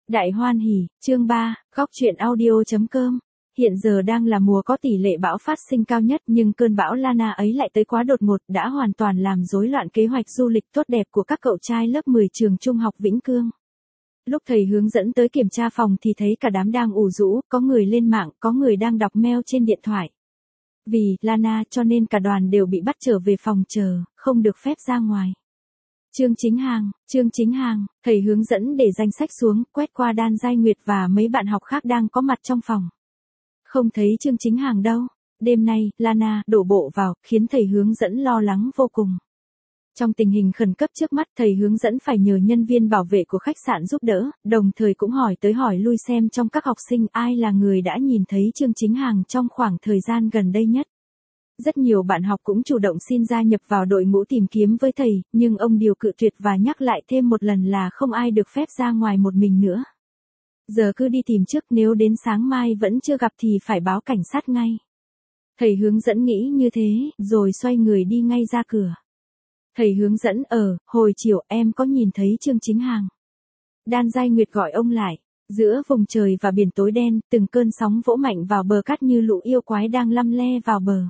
Đại hoan hỉ, chương 3, góc truyện audio.com. Hiện giờ đang là mùa có tỷ lệ bão phát sinh cao nhất, nhưng cơn bão Lana ấy lại tới quá đột ngột, đã hoàn toàn làm rối loạn kế hoạch du lịch tốt đẹp của các cậu trai lớp 10 trường trung học Vĩnh Cương. Lúc thầy hướng dẫn tới kiểm tra phòng thì thấy cả đám đang ủ rũ, có người lên mạng, có người đang đọc mail trên điện thoại. Vì Lana cho nên cả đoàn đều bị bắt trở về phòng chờ, không được phép ra ngoài. Trương Chính Hàng, thầy hướng dẫn để danh sách xuống, quét qua Đan Giai Nguyệt và mấy bạn học khác đang có mặt trong phòng. Không thấy Trương Chính Hàng đâu. Đêm nay, Lana đổ bộ vào, khiến thầy hướng dẫn lo lắng vô cùng. Trong tình hình khẩn cấp trước mắt, thầy hướng dẫn phải nhờ nhân viên bảo vệ của khách sạn giúp đỡ, đồng thời cũng hỏi tới hỏi lui xem trong các học sinh ai là người đã nhìn thấy Trương Chính Hàng trong khoảng thời gian gần đây nhất. Rất nhiều bạn học cũng chủ động xin gia nhập vào đội ngũ tìm kiếm với thầy, nhưng ông điều cự tuyệt và nhắc lại thêm một lần là không ai được phép ra ngoài một mình nữa. Giờ cứ đi tìm trước, nếu đến sáng mai vẫn chưa gặp thì phải báo cảnh sát ngay. Thầy hướng dẫn nghĩ như thế, rồi xoay người đi ngay ra cửa. Thầy hướng dẫn, hồi chiều em có nhìn thấy Trương Chính Hàng. Đan Giai Nguyệt gọi ông lại. Giữa vùng trời và biển tối đen, từng cơn sóng vỗ mạnh vào bờ cát như lũ yêu quái đang lăm le vào bờ.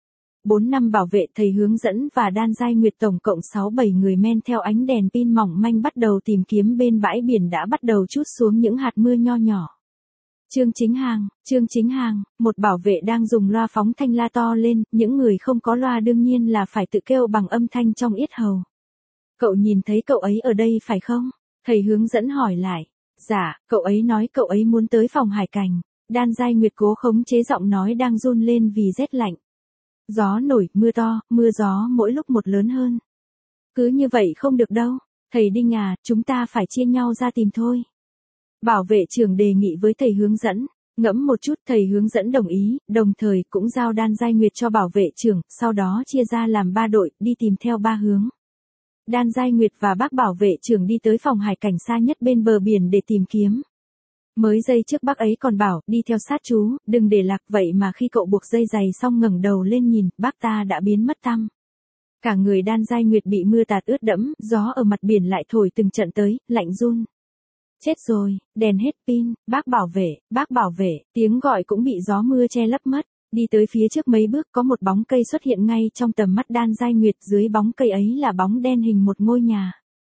4 năm bảo vệ, thầy hướng dẫn và Đan Giai Nguyệt tổng cộng 6-7 người men theo ánh đèn pin mỏng manh bắt đầu tìm kiếm bên bãi biển đã bắt đầu trút xuống những hạt mưa nho nhỏ. Trương Chính Hàng, một bảo vệ đang dùng loa phóng thanh la to lên, những người không có loa đương nhiên là phải tự kêu bằng âm thanh trong yết hầu. Cậu nhìn thấy cậu ấy ở đây phải không? Thầy hướng dẫn hỏi lại. Dạ, cậu ấy nói cậu ấy muốn tới phòng hải cảnh. Đan Giai Nguyệt cố khống chế giọng nói đang run lên vì rét lạnh. Gió nổi, mưa to, mưa gió mỗi lúc một lớn hơn. Cứ như vậy không được đâu. Thầy Đinh à, chúng ta phải chia nhau ra tìm thôi. Bảo vệ trưởng đề nghị với thầy hướng dẫn. Ngẫm một chút, thầy hướng dẫn đồng ý, đồng thời cũng giao Đan Giai Nguyệt cho bảo vệ trưởng, sau đó chia ra làm 3 đội, đi tìm theo 3 hướng. Đan Giai Nguyệt và bác bảo vệ trưởng đi tới phòng hải cảnh xa nhất bên bờ biển để tìm kiếm. Mới giây trước bác ấy còn bảo, đi theo sát chú, đừng để lạc, vậy mà khi cậu buộc dây giày xong ngẩng đầu lên nhìn, bác ta đã biến mất tăm. Cả người Đan Giai Nguyệt bị mưa tạt ướt đẫm, gió ở mặt biển lại thổi từng trận tới, lạnh run. Chết rồi, đèn hết pin, bác bảo vệ, tiếng gọi cũng bị gió mưa che lấp mất. Đi tới phía trước mấy bước có một bóng cây xuất hiện ngay trong tầm mắt Đan Giai Nguyệt, dưới bóng cây ấy là bóng đen hình một ngôi nhà.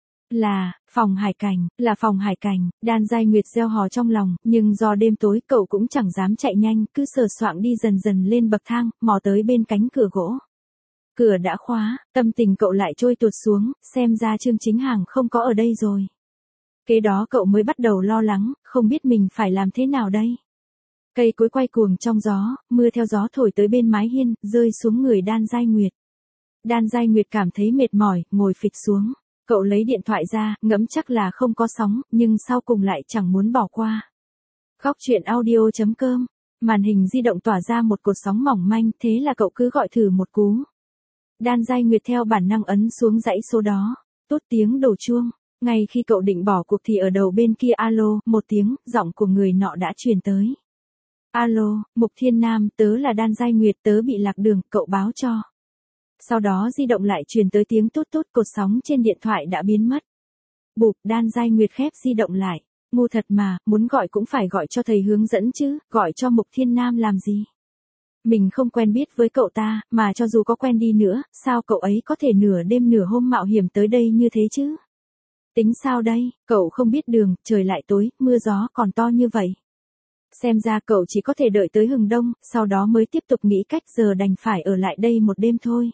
Là phòng hải cảnh, Đan Giai Nguyệt reo hò trong lòng, nhưng do đêm tối cậu cũng chẳng dám chạy nhanh, cứ sờ soạng đi dần dần lên bậc thang, mò tới bên cánh cửa gỗ. Cửa đã khóa, tâm tình cậu lại trôi tuột xuống, xem ra Trương Chính Hàng không có ở đây rồi. Kế đó cậu mới bắt đầu lo lắng, không biết mình phải làm thế nào đây. Cây cối quay cuồng trong gió, mưa theo gió thổi tới bên mái hiên, rơi xuống người Đan Giai Nguyệt. Đan Giai Nguyệt cảm thấy mệt mỏi, ngồi phịch xuống. Cậu lấy điện thoại ra, ngẫm chắc là không có sóng, nhưng sau cùng lại chẳng muốn bỏ qua. Góc truyện audio.com. Màn hình di động tỏa ra một cột sóng mỏng manh, thế là cậu cứ gọi thử một cú. Đan Giai Nguyệt theo bản năng ấn xuống dãy số đó. Tút tiếng đổ chuông. Ngay khi cậu định bỏ cuộc thì ở đầu bên kia alo, một tiếng, giọng của người nọ đã truyền tới. Alo, Mục Thiên Nam, tớ là Đan Giai Nguyệt, tớ bị lạc đường, cậu báo cho. Sau đó di động lại truyền tới tiếng tút tút, cột sóng trên điện thoại đã biến mất. Bụp, Đan Giai Nguyệt khép di động lại. Ngu thật mà, muốn gọi cũng phải gọi cho thầy hướng dẫn chứ, gọi cho Mục Thiên Nam làm gì? Mình không quen biết với cậu ta, mà cho dù có quen đi nữa, sao cậu ấy có thể nửa đêm nửa hôm mạo hiểm tới đây như thế chứ? Tính sao đây, cậu không biết đường, trời lại tối, mưa gió còn to như vậy. Xem ra cậu chỉ có thể đợi tới hừng đông, sau đó mới tiếp tục nghĩ cách, giờ đành phải ở lại đây một đêm thôi.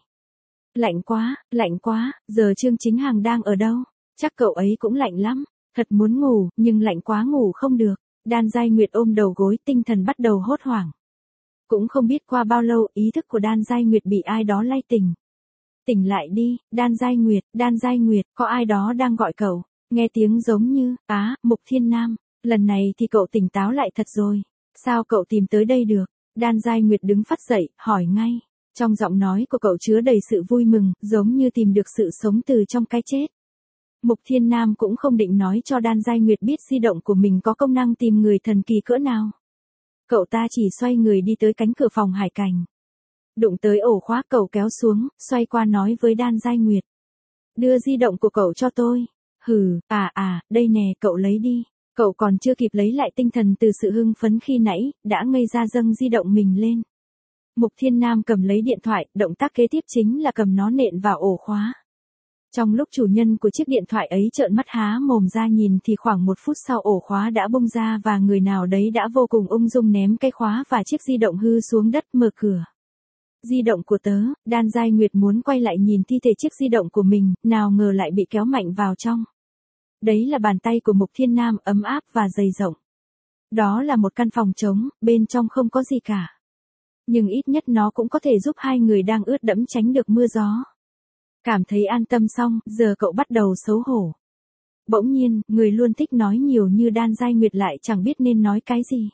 Lạnh quá, giờ Trương Chính Hàng đang ở đâu? Chắc cậu ấy cũng lạnh lắm, thật muốn ngủ, nhưng lạnh quá ngủ không được. Đan Giai Nguyệt ôm đầu gối, tinh thần bắt đầu hốt hoảng. Cũng không biết qua bao lâu, ý thức của Đan Giai Nguyệt bị ai đó lay tỉnh. Tỉnh lại đi, Đan Giai Nguyệt, có ai đó đang gọi cậu. Nghe tiếng giống như, Mục Thiên Nam. Lần này thì cậu tỉnh táo lại thật rồi. Sao cậu tìm tới đây được? Đan Giai Nguyệt đứng phắt dậy, hỏi ngay. Trong giọng nói của cậu chứa đầy sự vui mừng, giống như tìm được sự sống từ trong cái chết. Mục Thiên Nam cũng không định nói cho Đan Giai Nguyệt biết di động của mình có công năng tìm người thần kỳ cỡ nào. Cậu ta chỉ xoay người đi tới cánh cửa phòng hải cảnh. Đụng tới ổ khóa, cậu kéo xuống, xoay qua nói với Đan Giai Nguyệt. Đưa di động của cậu cho tôi. Hừ, đây nè, cậu lấy đi. Cậu còn chưa kịp lấy lại tinh thần từ sự hưng phấn khi nãy, đã ngây ra dâng di động mình lên. Mục Thiên Nam cầm lấy điện thoại, động tác kế tiếp chính là cầm nó nện vào ổ khóa. Trong lúc chủ nhân của chiếc điện thoại ấy trợn mắt há mồm ra nhìn thì khoảng 1 phút sau ổ khóa đã bung ra và người nào đấy đã vô cùng ung dung ném cái khóa và chiếc di động hư xuống đất mở cửa. Di động của tớ, Đan Giai Nguyệt muốn quay lại nhìn thi thể chiếc di động của mình, nào ngờ lại bị kéo mạnh vào trong. Đấy là bàn tay của Mục Thiên Nam ấm áp và dày rộng. Đó là một căn phòng trống, bên trong không có gì cả. Nhưng ít nhất nó cũng có thể giúp hai người đang ướt đẫm tránh được mưa gió. Cảm thấy an tâm xong, giờ cậu bắt đầu xấu hổ. Bỗng nhiên, người luôn thích nói nhiều như Đan Giai Nguyệt lại chẳng biết nên nói cái gì.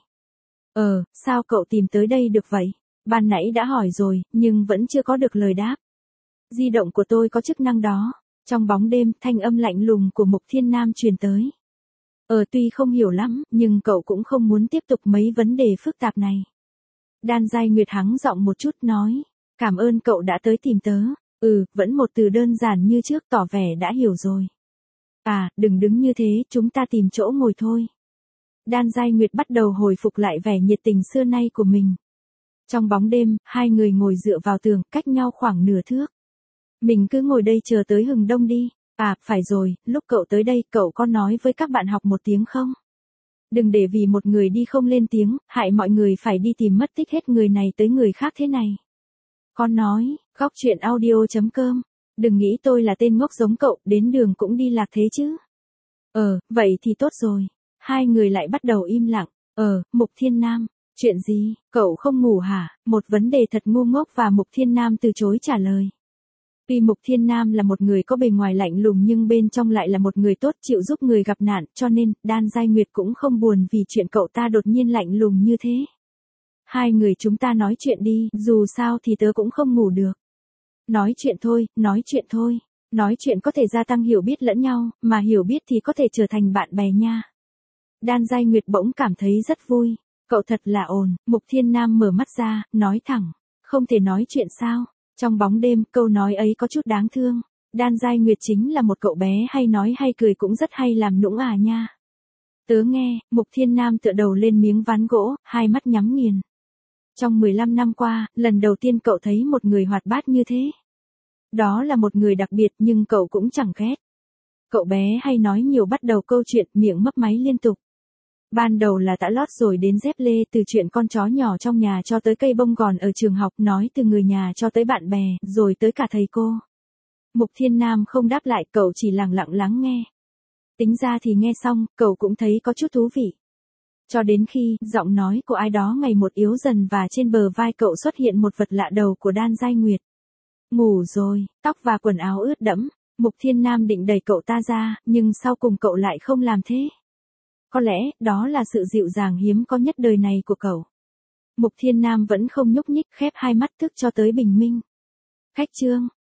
Sao cậu tìm tới đây được vậy? Ban nãy đã hỏi rồi, nhưng vẫn chưa có được lời đáp. Di động của tôi có chức năng đó. Trong bóng đêm, thanh âm lạnh lùng của Mục Thiên Nam truyền tới. Tuy không hiểu lắm, nhưng cậu cũng không muốn tiếp tục mấy vấn đề phức tạp này. Đan Giai Nguyệt hắng giọng một chút nói. Cảm ơn cậu đã tới tìm tớ. Vẫn một từ đơn giản như trước tỏ vẻ đã hiểu rồi. Đừng đứng như thế, chúng ta tìm chỗ ngồi thôi. Đan Giai Nguyệt bắt đầu hồi phục lại vẻ nhiệt tình xưa nay của mình. Trong bóng đêm, hai người ngồi dựa vào tường, cách nhau khoảng nửa thước. Mình cứ ngồi đây chờ tới hừng đông đi. Phải rồi, lúc cậu tới đây, cậu có nói với các bạn học một tiếng không? Đừng để vì một người đi không lên tiếng, hại mọi người phải đi tìm mất tích hết người này tới người khác thế này. Con nói, góc chuyện audio.com. Đừng nghĩ tôi là tên ngốc giống cậu, đến đường cũng đi lạc thế chứ. Vậy thì tốt rồi. Hai người lại bắt đầu im lặng. Mục Thiên Nam, chuyện gì, cậu không ngủ hả? Một vấn đề thật ngu ngốc và Mục Thiên Nam từ chối trả lời. Vì Mục Thiên Nam là một người có bề ngoài lạnh lùng nhưng bên trong lại là một người tốt chịu giúp người gặp nạn, cho nên, Đan Giai Nguyệt cũng không buồn vì chuyện cậu ta đột nhiên lạnh lùng như thế. Hai người chúng ta nói chuyện đi, dù sao thì tớ cũng không ngủ được. Nói chuyện thôi, nói chuyện thôi. Nói chuyện có thể gia tăng hiểu biết lẫn nhau, mà hiểu biết thì có thể trở thành bạn bè nha. Đan Giai Nguyệt bỗng cảm thấy rất vui. Cậu thật là ổn. Mục Thiên Nam mở mắt ra, nói thẳng. Không thể nói chuyện sao? Trong bóng đêm, câu nói ấy có chút đáng thương. Đan Giai Nguyệt chính là một cậu bé hay nói hay cười cũng rất hay làm nũng nha. Tớ nghe, Mục Thiên Nam tựa đầu lên miếng ván gỗ, hai mắt nhắm nghiền. Trong 15 năm qua, lần đầu tiên cậu thấy một người hoạt bát như thế. Đó là một người đặc biệt nhưng cậu cũng chẳng ghét. Cậu bé hay nói nhiều bắt đầu câu chuyện, miệng mấp máy liên tục. Ban đầu là tã lót rồi đến dép lê, từ chuyện con chó nhỏ trong nhà cho tới cây bông gòn ở trường học, nói từ người nhà cho tới bạn bè, rồi tới cả thầy cô. Mục Thiên Nam không đáp lại, cậu chỉ lặng lặng lắng nghe. Tính ra thì nghe xong, cậu cũng thấy có chút thú vị. Cho đến khi, giọng nói của ai đó ngày một yếu dần và trên bờ vai cậu xuất hiện một vật lạ đầu của Đan Giai Nguyệt. Ngủ rồi, tóc và quần áo ướt đẫm. Mục Thiên Nam định đẩy cậu ta ra, nhưng sau cùng cậu lại không làm thế. Có lẽ, đó là sự dịu dàng hiếm có nhất đời này của cậu. Mục Thiên Nam vẫn không nhúc nhích, khép hai mắt thức cho tới bình minh. Khách trương,